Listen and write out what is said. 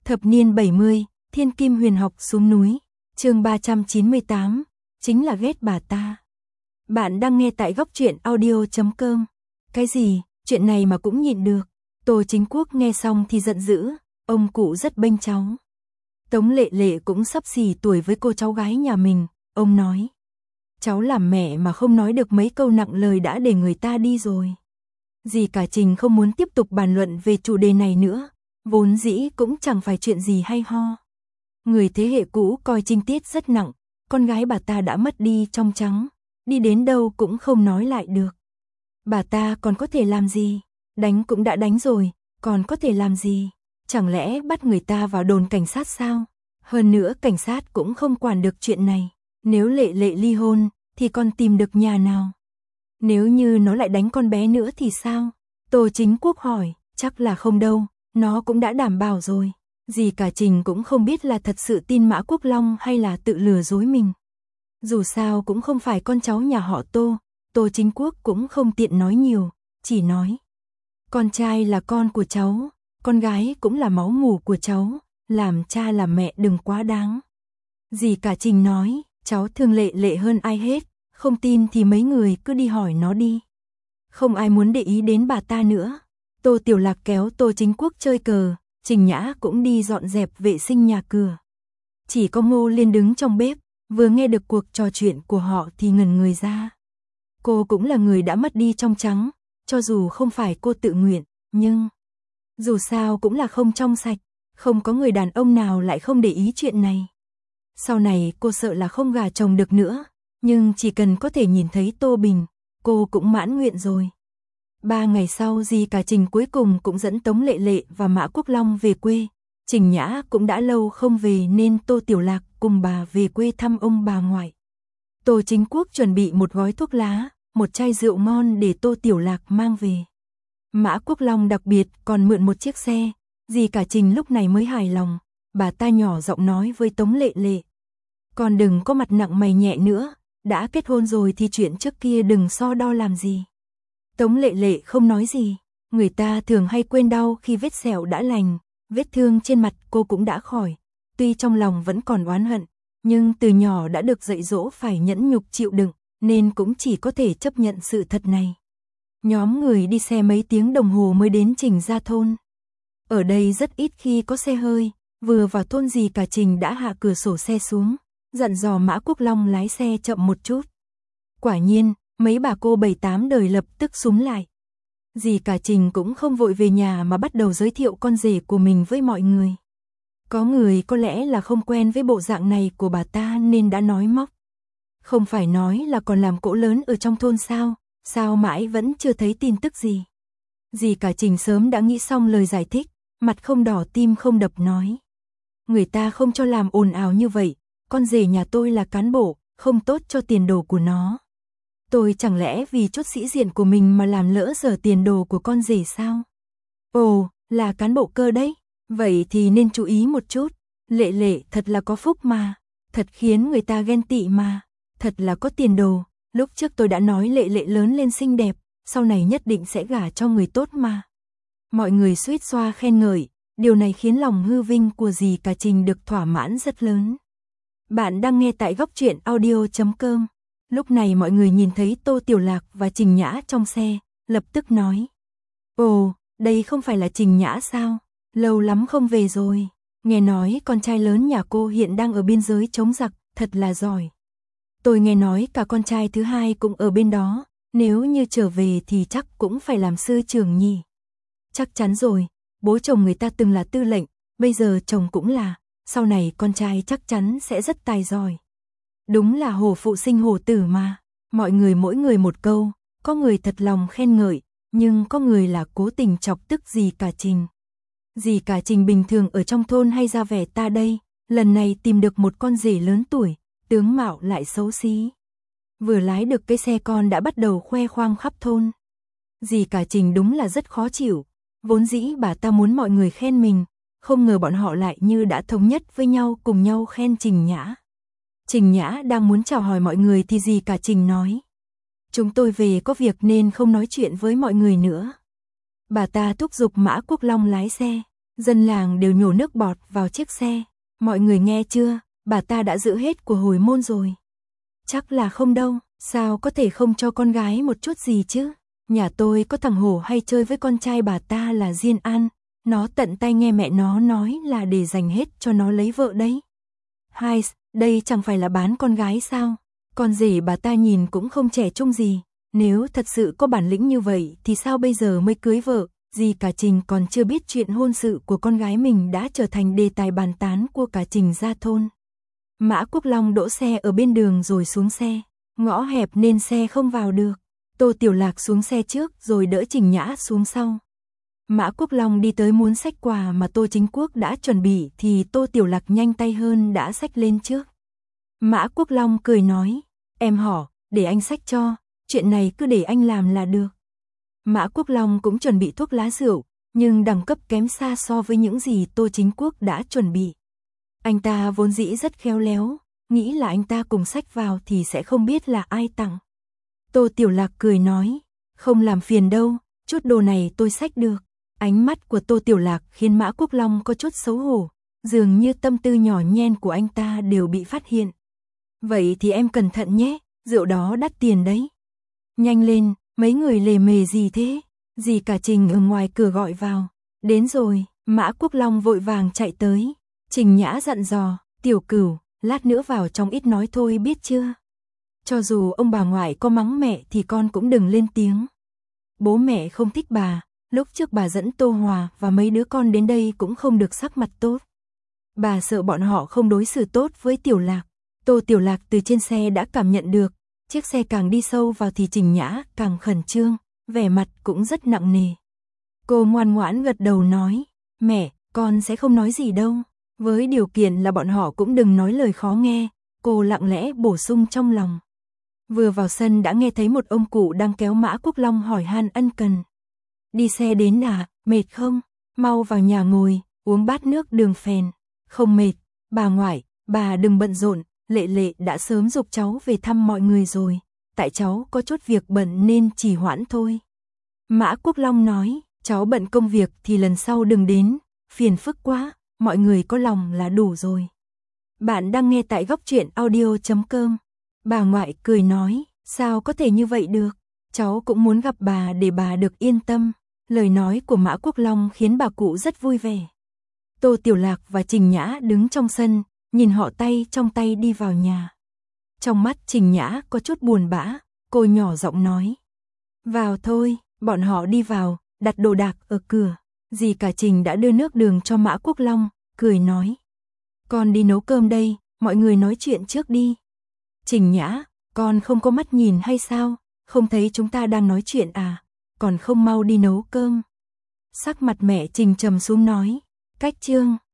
Thập niên 70, Thiên Kim Huyền Học xuống núi, chương 398, chính là ghét bà ta. Bạn đang nghe tại góc truyện audio.com. Cái gì, chuyện này mà cũng nhịn được. Tô Chính Quốc nghe xong thì giận dữ, ông cụ rất bênh cháu. Tống Lệ Lệ cũng sắp xỉ tuổi với cô cháu gái nhà mình, ông nói. Cháu làm mẹ mà không nói được mấy câu nặng lời đã để người ta đi rồi. Dì cả Trình không muốn tiếp tục bàn luận về chủ đề này nữa, vốn dĩ cũng chẳng phải chuyện gì hay ho. Người thế hệ cũ coi trinh tiết rất nặng, con gái bà ta đã mất đi trong trắng, đi đến đâu cũng không nói lại được. Bà ta còn có thể làm gì? Đánh cũng đã đánh rồi, còn có thể làm gì? Chẳng lẽ bắt người ta vào đồn cảnh sát sao? Hơn nữa cảnh sát cũng không quản được chuyện này. Nếu Lệ Lệ ly hôn, thì con tìm được nhà nào? Nếu như nó lại đánh con bé nữa thì sao? Tô Chính Quốc hỏi, chắc là không đâu, nó cũng đã đảm bảo rồi. Dì cả Trình cũng không biết là thật sự tin Mã Quốc Long hay là tự lừa dối mình. Dù sao cũng không phải con cháu nhà họ Tô, Tô Chính Quốc cũng không tiện nói nhiều, chỉ nói. Con trai là con của cháu, con gái cũng là máu mủ của cháu, làm cha làm mẹ đừng quá đáng. Dì cả Trình nói, cháu thương Lệ Lệ hơn ai hết, không tin thì mấy người cứ đi hỏi nó đi. Không ai muốn để ý đến bà ta nữa. Tô Tiểu Lạc kéo Tô Chính Quốc chơi cờ, Trình Nhã cũng đi dọn dẹp vệ sinh nhà cửa. Chỉ có Ngô Liên đứng trong bếp, vừa nghe được cuộc trò chuyện của họ thì ngẩn người ra. Cô cũng là người đã mất đi trong trắng, cho dù không phải cô tự nguyện, nhưng dù sao cũng là không trong sạch, không có người đàn ông nào lại không để ý chuyện này. Sau này cô sợ là không gả chồng được nữa, nhưng chỉ cần có thể nhìn thấy Tô Bình, cô cũng mãn nguyện rồi. 3 ngày sau dì cả Trình cuối cùng cũng dẫn Tống Lệ Lệ và Mã Quốc Long về quê. Trình Nhã cũng đã lâu không về nên Tô Tiểu Lạc cùng bà về quê thăm ông bà ngoại. Tô Chính Quốc chuẩn bị một gói thuốc lá, một chai rượu ngon để Tô Tiểu Lạc mang về. Mã Quốc Long đặc biệt còn mượn một chiếc xe, dì cả Trình lúc này mới hài lòng. Bà ta nhỏ giọng nói với Tống Lệ Lệ. Con đừng có mặt nặng mày nhẹ nữa, đã kết hôn rồi thì chuyện trước kia đừng so đo làm gì. Tống Lệ Lệ không nói gì, người ta thường hay quên đau khi vết sẹo đã lành, vết thương trên mặt cô cũng đã khỏi. Tuy trong lòng vẫn còn oán hận, nhưng từ nhỏ đã được dạy dỗ phải nhẫn nhục chịu đựng, nên cũng chỉ có thể chấp nhận sự thật này. Nhóm người đi xe mấy tiếng đồng hồ mới đến Trình Gia thôn. Ở đây rất ít khi có xe hơi, vừa vào thôn dì cả Trình đã hạ cửa sổ xe xuống, dặn dò Mã Quốc Long lái xe chậm một chút. Quả nhiên, mấy bà cô 7-8 đời lập tức xúm lại. Dì cả Trình cũng không vội về nhà mà bắt đầu giới thiệu con rể của mình với mọi người. Có người có lẽ là không quen với bộ dạng này của bà ta nên đã nói móc. Không phải nói là còn làm cỗ lớn ở trong thôn sao, sao mãi vẫn chưa thấy tin tức gì. Dì cả Trình sớm đã nghĩ xong lời giải thích, mặt không đỏ tim không đập nói. Người ta không cho làm ồn ào như vậy, con rể nhà tôi là cán bộ, không tốt cho tiền đồ của nó. Tôi chẳng lẽ vì chút sĩ diện của mình mà làm lỡ dở tiền đồ của con rể sao? Ồ, là cán bộ cơ đấy, vậy thì nên chú ý một chút. Lệ Lệ thật là có phúc mà, thật khiến người ta ghen tị mà, thật là có tiền đồ. Lúc trước tôi đã nói Lệ Lệ lớn lên xinh đẹp, sau này nhất định sẽ gả cho người tốt mà. Mọi người suýt xoa khen ngợi, điều này khiến lòng hư vinh của dì cả Trình được thỏa mãn rất lớn. Bạn đang nghe tại góc truyện audio.com. Lúc này mọi người nhìn thấy Tô Tiểu Lạc và Trình Nhã trong xe, lập tức nói. Ồ, đây không phải là Trình Nhã sao? Lâu lắm không về rồi. Nghe nói con trai lớn nhà cô hiện đang ở biên giới chống giặc, thật là giỏi. Tôi nghe nói cả con trai thứ hai cũng ở bên đó, nếu như trở về thì chắc cũng phải làm sư trưởng nhỉ. Chắc chắn rồi, bố chồng người ta từng là tư lệnh, bây giờ chồng cũng là, sau này con trai chắc chắn sẽ rất tài giỏi. Đúng là hổ phụ sinh hổ tử mà, mọi người mỗi người một câu, có người thật lòng khen ngợi, nhưng có người là cố tình chọc tức dì cả Trình. Dì cả Trình bình thường ở trong thôn hay ra vẻ ta đây, lần này tìm được một con rể lớn tuổi, tướng mạo lại xấu xí. Vừa lái được cái xe con đã bắt đầu khoe khoang khắp thôn. Dì cả Trình đúng là rất khó chịu, vốn dĩ bà ta muốn mọi người khen mình, không ngờ bọn họ lại như đã thống nhất với nhau cùng nhau khen Trình Nhã. Trình Nhã đang muốn chào hỏi mọi người thì dì cả Trình nói. Chúng tôi về có việc nên không nói chuyện với mọi người nữa. Bà ta thúc giục Mã Quốc Long lái xe. Dân làng đều nhổ nước bọt vào chiếc xe. Mọi người nghe chưa, bà ta đã giữ hết của hồi môn rồi. Chắc là không đâu, sao có thể không cho con gái một chút gì chứ. Nhà tôi có thằng Hổ hay chơi với con trai bà ta là Diên An. Nó tận tay nghe mẹ nó nói là để dành hết cho nó lấy vợ đấy. Hai, đây chẳng phải là bán con gái sao? Con rể bà ta nhìn cũng không trẻ trung gì. Nếu thật sự có bản lĩnh như vậy thì sao bây giờ mới cưới vợ? Dì cả Trình còn chưa biết chuyện hôn sự của con gái mình đã trở thành đề tài bàn tán của cả Trình gia thôn. Mã Quốc Long đỗ xe ở bên đường rồi xuống xe. Ngõ hẹp nên xe không vào được. Tô Tiểu Lạc xuống xe trước rồi đỡ Trình Nhã xuống sau. Mã Quốc Long đi tới muốn xách quà mà Tô Chính Quốc đã chuẩn bị thì Tô Tiểu Lạc nhanh tay hơn đã xách lên trước. Mã Quốc Long cười nói, em họ, để anh xách cho, chuyện này cứ để anh làm là được. Mã Quốc Long cũng chuẩn bị thuốc lá rượu, nhưng đẳng cấp kém xa so với những gì Tô Chính Quốc đã chuẩn bị. Anh ta vốn dĩ rất khéo léo, nghĩ là anh ta cùng xách vào thì sẽ không biết là ai tặng. Tô Tiểu Lạc cười nói, không làm phiền đâu, chút đồ này tôi xách được. Ánh mắt của Tô Tiểu Lạc khiến Mã Quốc Long có chút xấu hổ, dường như tâm tư nhỏ nhen của anh ta đều bị phát hiện. Vậy thì em cẩn thận nhé, rượu đó đắt tiền đấy. Nhanh lên, mấy người lề mề gì thế? Dì cả Trình ở ngoài cửa gọi vào. Đến rồi, Mã Quốc Long vội vàng chạy tới. Trình Nhã dặn dò, Tiểu Cửu, lát nữa vào trong ít nói thôi biết chưa? Cho dù ông bà ngoại có mắng mẹ thì con cũng đừng lên tiếng. Bố mẹ không thích bà, lúc trước bà dẫn Tô Hòa và mấy đứa con đến đây cũng không được sắc mặt tốt. Bà sợ bọn họ không đối xử tốt với Tiểu Lạc. Tô Tiểu Lạc từ trên xe đã cảm nhận được, chiếc xe càng đi sâu vào thì Trình Nhã càng khẩn trương, vẻ mặt cũng rất nặng nề. Cô ngoan ngoãn gật đầu nói, mẹ, con sẽ không nói gì đâu, với điều kiện là bọn họ cũng đừng nói lời khó nghe, cô lặng lẽ bổ sung trong lòng. Vừa vào sân đã nghe thấy một ông cụ đang kéo Mã Quốc Long hỏi han ân cần. Đi xe đến à, mệt không? Mau vào nhà ngồi, uống bát nước đường phèn. Không mệt, bà ngoại, bà đừng bận rộn, Lệ Lệ đã sớm giục cháu về thăm mọi người rồi, tại cháu có chút việc bận nên trì hoãn thôi. Mã Quốc Long nói, cháu bận công việc thì lần sau đừng đến, phiền phức quá, mọi người có lòng là đủ rồi. Bạn đang nghe tại góc truyện audio.com. Bà ngoại cười nói, sao có thể như vậy được, cháu cũng muốn gặp bà để bà được yên tâm. Lời nói của Mã Quốc Long khiến bà cụ rất vui vẻ. Tô Tiểu Lạc và Trình Nhã đứng trong sân, nhìn họ tay trong tay đi vào nhà. Trong mắt Trình Nhã có chút buồn bã, cô nhỏ giọng nói. Vào thôi, bọn họ đi vào, đặt đồ đạc ở cửa. Dì cả Trình đã đưa nước đường cho Mã Quốc Long, cười nói. Con đi nấu cơm đây, mọi người nói chuyện trước đi. Trình Nhã, con không có mắt nhìn hay sao, không thấy chúng ta đang nói chuyện à, còn không mau đi nấu cơm. Sắc mặt mẹ Trình trầm xuống nói, cách chương.